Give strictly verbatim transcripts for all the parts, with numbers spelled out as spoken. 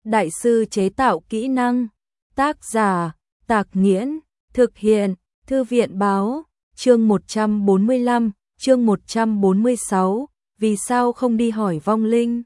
Đại sư chế tạo kỹ năng. Tác giả Tạc Nghiễn. Thực hiện Thư viện Báo. Chương một trăm bốn mươi lăm, chương một trăm bốn mươi sáu, vì sao không đi hỏi vong linh?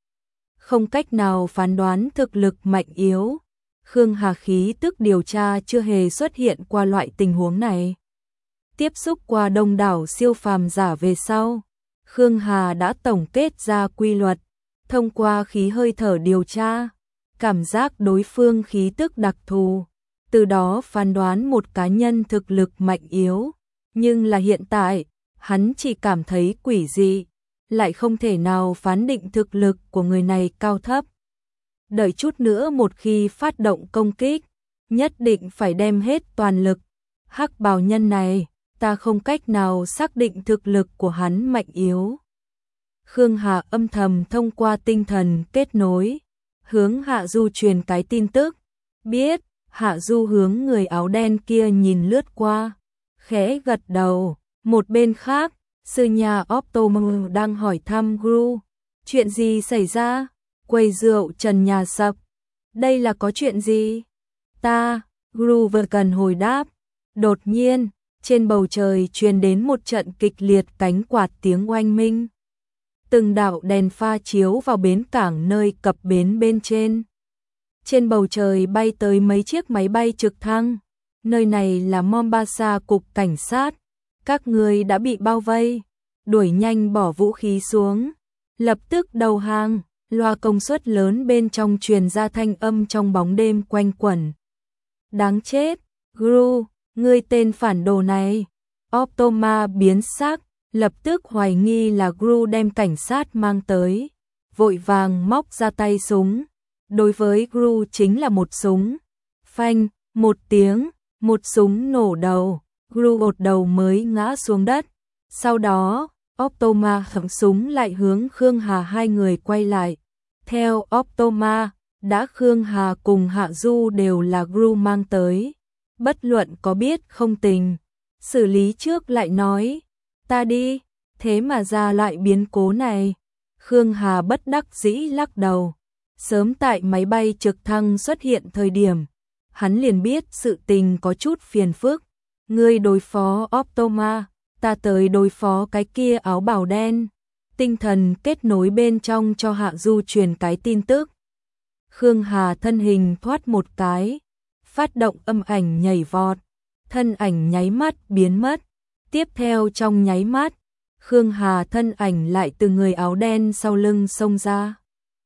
Không cách nào phán đoán thực lực mạnh yếu. Khương Hà khí tức điều tra chưa hề xuất hiện qua loại tình huống này. Tiếp xúc qua đông đảo siêu phàm giả về sau, Khương Hà đã tổng kết ra quy luật, thông qua khí hơi thở điều tra, cảm giác đối phương khí tức đặc thù, từ đó phán đoán một cá nhân thực lực mạnh yếu. Nhưng là hiện tại, hắn chỉ cảm thấy quỷ dị, lại không thể nào phán định thực lực của người này cao thấp. Đợi chút nữa một khi phát động công kích, nhất định phải đem hết toàn lực. Hắc bào nhân này, ta không cách nào xác định thực lực của hắn mạnh yếu. Khương Hà âm thầm thông qua tinh thần kết nối, hướng Hạ Du truyền cái tin tức. Biết, Hạ Du hướng người áo đen kia nhìn lướt qua, khẽ gật đầu. Một bên khác, sư nhà Optomer đang hỏi thăm Gru. Chuyện gì xảy ra? Quầy rượu trần nhà sập. Đây là có chuyện gì? Ta, Gru vừa cần hồi đáp. Đột nhiên, trên bầu trời truyền đến một trận kịch liệt cánh quạt tiếng oanh minh. Từng đạo đèn pha chiếu vào bến cảng nơi cập bến bên trên. Trên bầu trời bay tới mấy chiếc máy bay trực thăng. Nơi này là Mombasa cục cảnh sát. Các người đã bị bao vây. Đuổi nhanh bỏ vũ khí xuống. Lập tức đầu hàng. Loa công suất lớn bên trong truyền ra thanh âm trong bóng đêm quanh quẩn. Đáng chết, Gru, ngươi tên phản đồ này. Optoma biến sắc, lập tức hoài nghi là Gru đem cảnh sát mang tới. Vội vàng móc ra tay súng. Đối với Gru chính là một súng. Phanh, một tiếng, một súng nổ đầu. Gru một đầu mới ngã xuống đất. Sau đó, Optoma khống súng lại hướng Khương Hà hai người quay lại. Theo Optoma, đã Khương Hà cùng Hạ Du đều là Gru mang tới. Bất luận có biết không tình. Xử lý trước lại nói, ta đi, thế mà ra lại biến cố này. Khương Hà bất đắc dĩ lắc đầu. Sớm tại máy bay trực thăng xuất hiện thời điểm, hắn liền biết sự tình có chút phiền phức. Ngươi đối phó Optoma, ta tới đối phó cái kia áo bào đen. Tinh thần kết nối bên trong cho Hạ Du truyền cái tin tức. Khương Hà thân hình thoát một cái, phát động âm ảnh nhảy vọt, thân ảnh nháy mắt biến mất. Tiếp theo trong nháy mắt, Khương Hà thân ảnh lại từ người áo đen sau lưng xông ra.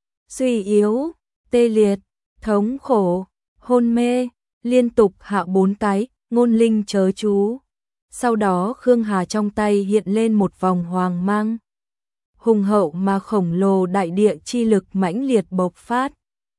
Suy yếu, tê liệt, thống khổ, hôn mê, liên tục hạ bốn cái, ngôn linh chớ chú. Sau đó Khương Hà trong tay hiện lên một vòng hoàng mang. Hùng hậu mà khổng lồ đại địa chi lực mãnh liệt bộc phát.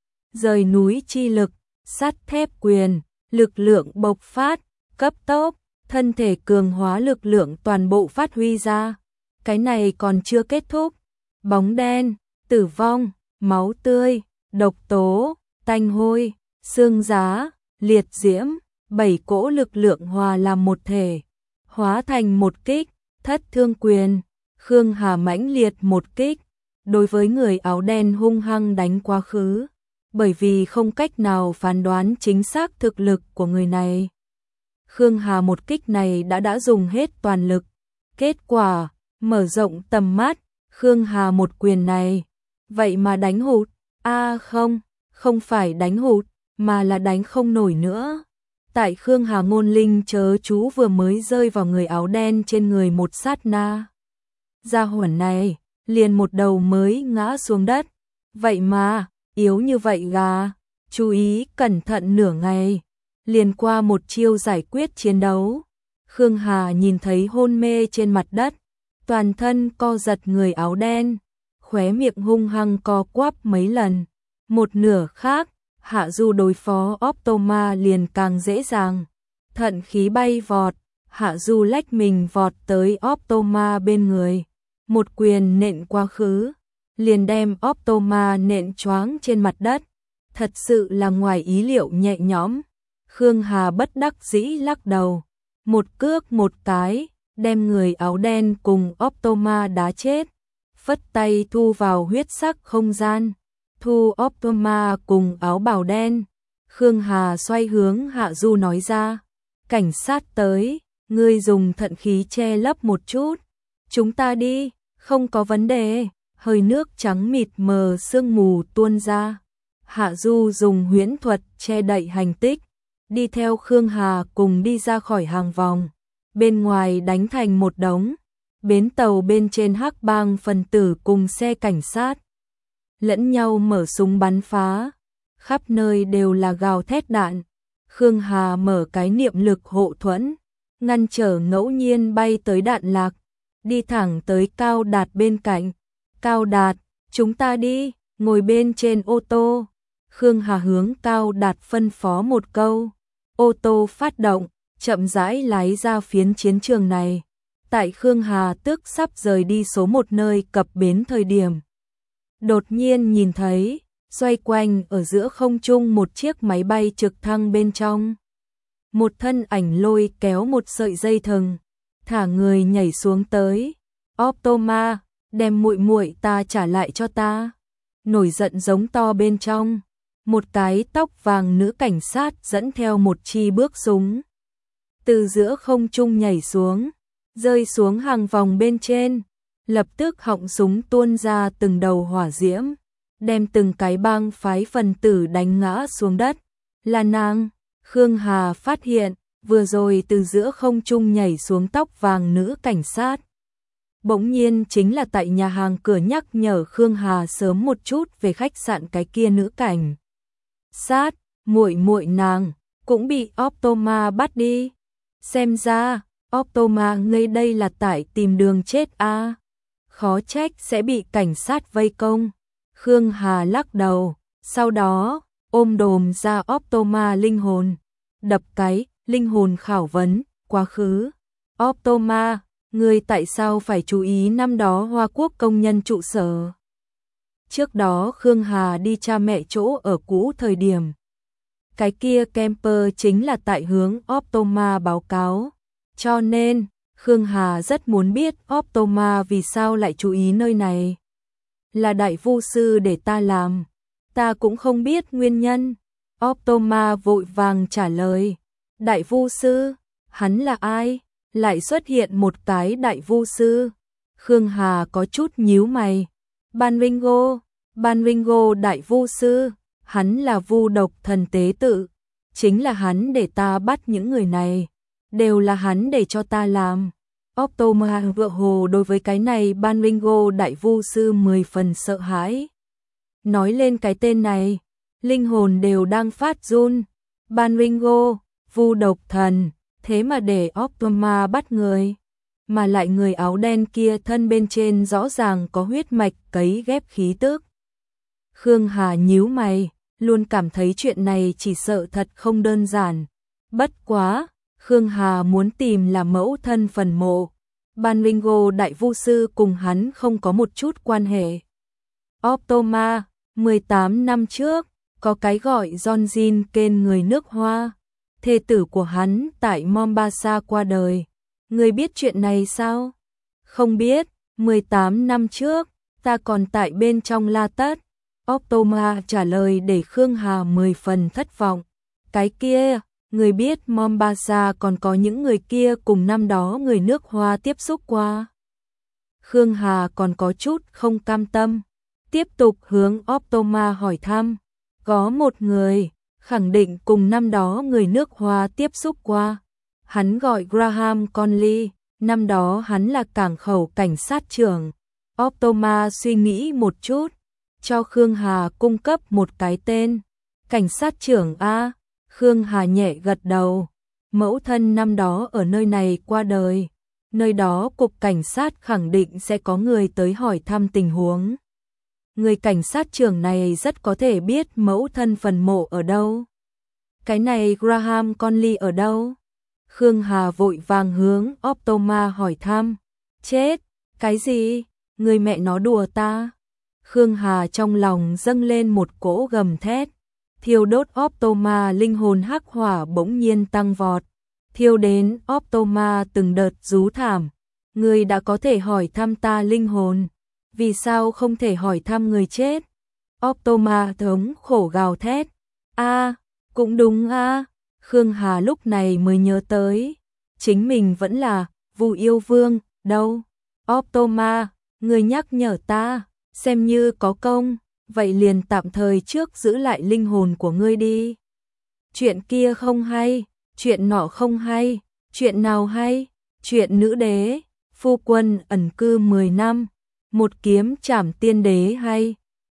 Rời núi chi lực, sắt thép quyền, lực lượng bộc phát, cấp tốc, thân thể cường hóa lực lượng toàn bộ phát huy ra. Cái này còn chưa kết thúc. Bóng đen, tử vong, máu tươi, độc tố, tanh hôi, xương giá, liệt diễm, bảy cỗ lực lượng hòa làm một thể, hóa thành một kích, thất thương quyền. Khương Hà mãnh liệt một kích, đối với người áo đen hung hăng đánh quá khứ, bởi vì không cách nào phán đoán chính xác thực lực của người này. Khương Hà một kích này đã đã dùng hết toàn lực, kết quả, mở rộng tầm mắt, Khương Hà một quyền này, vậy mà đánh hụt, a à không, không phải đánh hụt, mà là đánh không nổi nữa. Tại Khương Hà ngôn linh chớ chú vừa mới rơi vào người áo đen trên người một sát na. Gia hỏa này, liền một đầu mới ngã xuống đất. Vậy mà, yếu như vậy gà, chú ý cẩn thận nửa ngày. Liền qua một chiêu giải quyết chiến đấu. Khương Hà nhìn thấy hôn mê trên mặt đất, toàn thân co giật người áo đen, khóe miệng hung hăng co quắp mấy lần. Một nửa khác, Hạ Du đối phó Optoma liền càng dễ dàng. Thận khí bay vọt, Hạ Du lách mình vọt tới Optoma bên người. Một quyền nện qua khứ, liền đem Optoma nện choáng trên mặt đất. Thật sự là ngoài ý liệu nhẹ nhõm. Khương Hà bất đắc dĩ lắc đầu. Một cước một cái, đem người áo đen cùng Optoma đá chết. Phất tay thu vào huyết sắc không gian. Thu Optoma cùng áo bào đen. Khương Hà xoay hướng Hạ Du nói ra. Cảnh sát tới, ngươi dùng thận khí che lấp một chút. Chúng ta đi, không có vấn đề. Hơi nước trắng mịt mờ sương mù tuôn ra. Hạ Du dùng huyễn thuật che đậy hành tích. Đi theo Khương Hà cùng đi ra khỏi hàng vòng. Bên ngoài đánh thành một đống. Bến tàu bên trên hắc bang phần tử cùng xe cảnh sát. Lẫn nhau mở súng bắn phá. Khắp nơi đều là gào thét đạn. Khương Hà mở cái niệm lực hộ thuẫn. Ngăn trở ngẫu nhiên bay tới đạn lạc. Đi thẳng tới Cao Đạt bên cạnh. Cao Đạt, chúng ta đi, ngồi bên trên ô tô. Khương Hà hướng Cao Đạt phân phó một câu. Ô tô phát động, chậm rãi lái ra phiến chiến trường này. Tại Khương Hà tức sắp rời đi số một nơi cập bến thời điểm. Đột nhiên nhìn thấy, xoay quanh ở giữa không trung một chiếc máy bay trực thăng bên trong. Một thân ảnh lôi kéo một sợi dây thừng, thả người nhảy xuống tới. Optoma, đem muội muội ta trả lại cho ta. Nổi giận giống to bên trong. Một cái tóc vàng nữ cảnh sát dẫn theo một chi bước súng. Từ giữa không trung nhảy xuống, rơi xuống hàng vòng bên trên. Lập tức họng súng tuôn ra từng đầu hỏa diễm, đem từng cái bang phái phần tử đánh ngã xuống đất. Là nàng. Khương Hà phát hiện, vừa rồi từ giữa không trung nhảy xuống tóc vàng nữ cảnh sát. Bỗng nhiên chính là tại nhà hàng cửa nhắc nhở Khương Hà sớm một chút về khách sạn cái kia nữ cảnh sát. Muội muội nàng cũng bị Optoma bắt đi. Xem ra, Optoma ngươi đây là tại tìm đường chết a. À. Khó trách sẽ bị cảnh sát vây công. Khương Hà lắc đầu, sau đó ôm đồm ra Optoma linh hồn, đập cái linh hồn khảo vấn quá khứ. Optoma, ngươi tại sao phải chú ý năm đó Hoa Quốc công nhân trụ sở? Trước đó Khương Hà đi cha mẹ chỗ ở cũ thời điểm. Cái kia camper chính là tại hướng Optoma báo cáo. Cho nên, Khương Hà rất muốn biết Optoma vì sao lại chú ý nơi này. Là đại vu sư để ta làm. Ta cũng không biết nguyên nhân. Optoma vội vàng trả lời. Đại vu sư? Hắn là ai? Lại xuất hiện một cái đại vu sư. Khương Hà có chút nhíu mày. Ban Ringo, Ban Ringo đại vu sư. Hắn là vu độc thần tế tự. Chính là hắn để ta bắt những người này. Đều là hắn để cho ta làm. Optoma vợ hồ đối với cái này Ban Ringo đại vu sư mười phần sợ hãi. Nói lên cái tên này, linh hồn đều đang phát run. Ban Ringo, vu độc thần, thế mà để Optoma bắt người. Mà lại người áo đen kia thân bên trên rõ ràng có huyết mạch cấy ghép khí tức. Khương Hà nhíu mày, luôn cảm thấy chuyện này chỉ sợ thật không đơn giản. Bất quá, Khương Hà muốn tìm là mẫu thân phần mộ. Ban Ringo đại vu sư cùng hắn không có một chút quan hệ. Optoma, mười tám năm trước, có cái gọi John Jin kên người nước Hoa. Thê tử của hắn tại Mombasa qua đời. Người biết chuyện này sao? Không biết, mười tám năm trước, ta còn tại bên trong La Tất. Optoma trả lời để Khương Hà mười phần thất vọng. Cái kia, người biết Mombasa còn có những người kia cùng năm đó người nước Hoa tiếp xúc qua. Khương Hà còn có chút không cam tâm. Tiếp tục hướng Optoma hỏi thăm. Có một người, khẳng định cùng năm đó người nước Hoa tiếp xúc qua. Hắn gọi Graham Conley, năm đó hắn là cảng khẩu cảnh sát trưởng. Optoma suy nghĩ một chút, cho Khương Hà cung cấp một cái tên. Cảnh sát trưởng A. Khương Hà nhẹ gật đầu. Mẫu thân năm đó ở nơi này qua đời. Nơi đó cục cảnh sát khẳng định sẽ có người tới hỏi thăm tình huống. Người cảnh sát trưởng này rất có thể biết mẫu thân phần mộ ở đâu. Cái này Graham Conley ở đâu? Khương Hà vội vàng hướng Optoma hỏi thăm. Chết, cái gì? Người mẹ nó đùa ta. Khương Hà trong lòng dâng lên một cỗ gầm thét. Thiêu đốt Optoma linh hồn hắc hỏa bỗng nhiên tăng vọt. Thiêu đến Optoma từng đợt rú thảm. Người đã có thể hỏi thăm ta linh hồn. Vì sao không thể hỏi thăm người chết? Optoma thống khổ gào thét. A, cũng đúng a. Khương Hà lúc này mới nhớ tới, chính mình vẫn là Vu Yêu Vương, đâu. Optoma, người nhắc nhở ta, xem như có công, vậy liền tạm thời trước giữ lại linh hồn của ngươi đi. Chuyện kia không hay, chuyện nọ không hay, chuyện nào hay? Chuyện nữ đế, phu quân ẩn cư mười năm, một kiếm trảm tiên đế hay?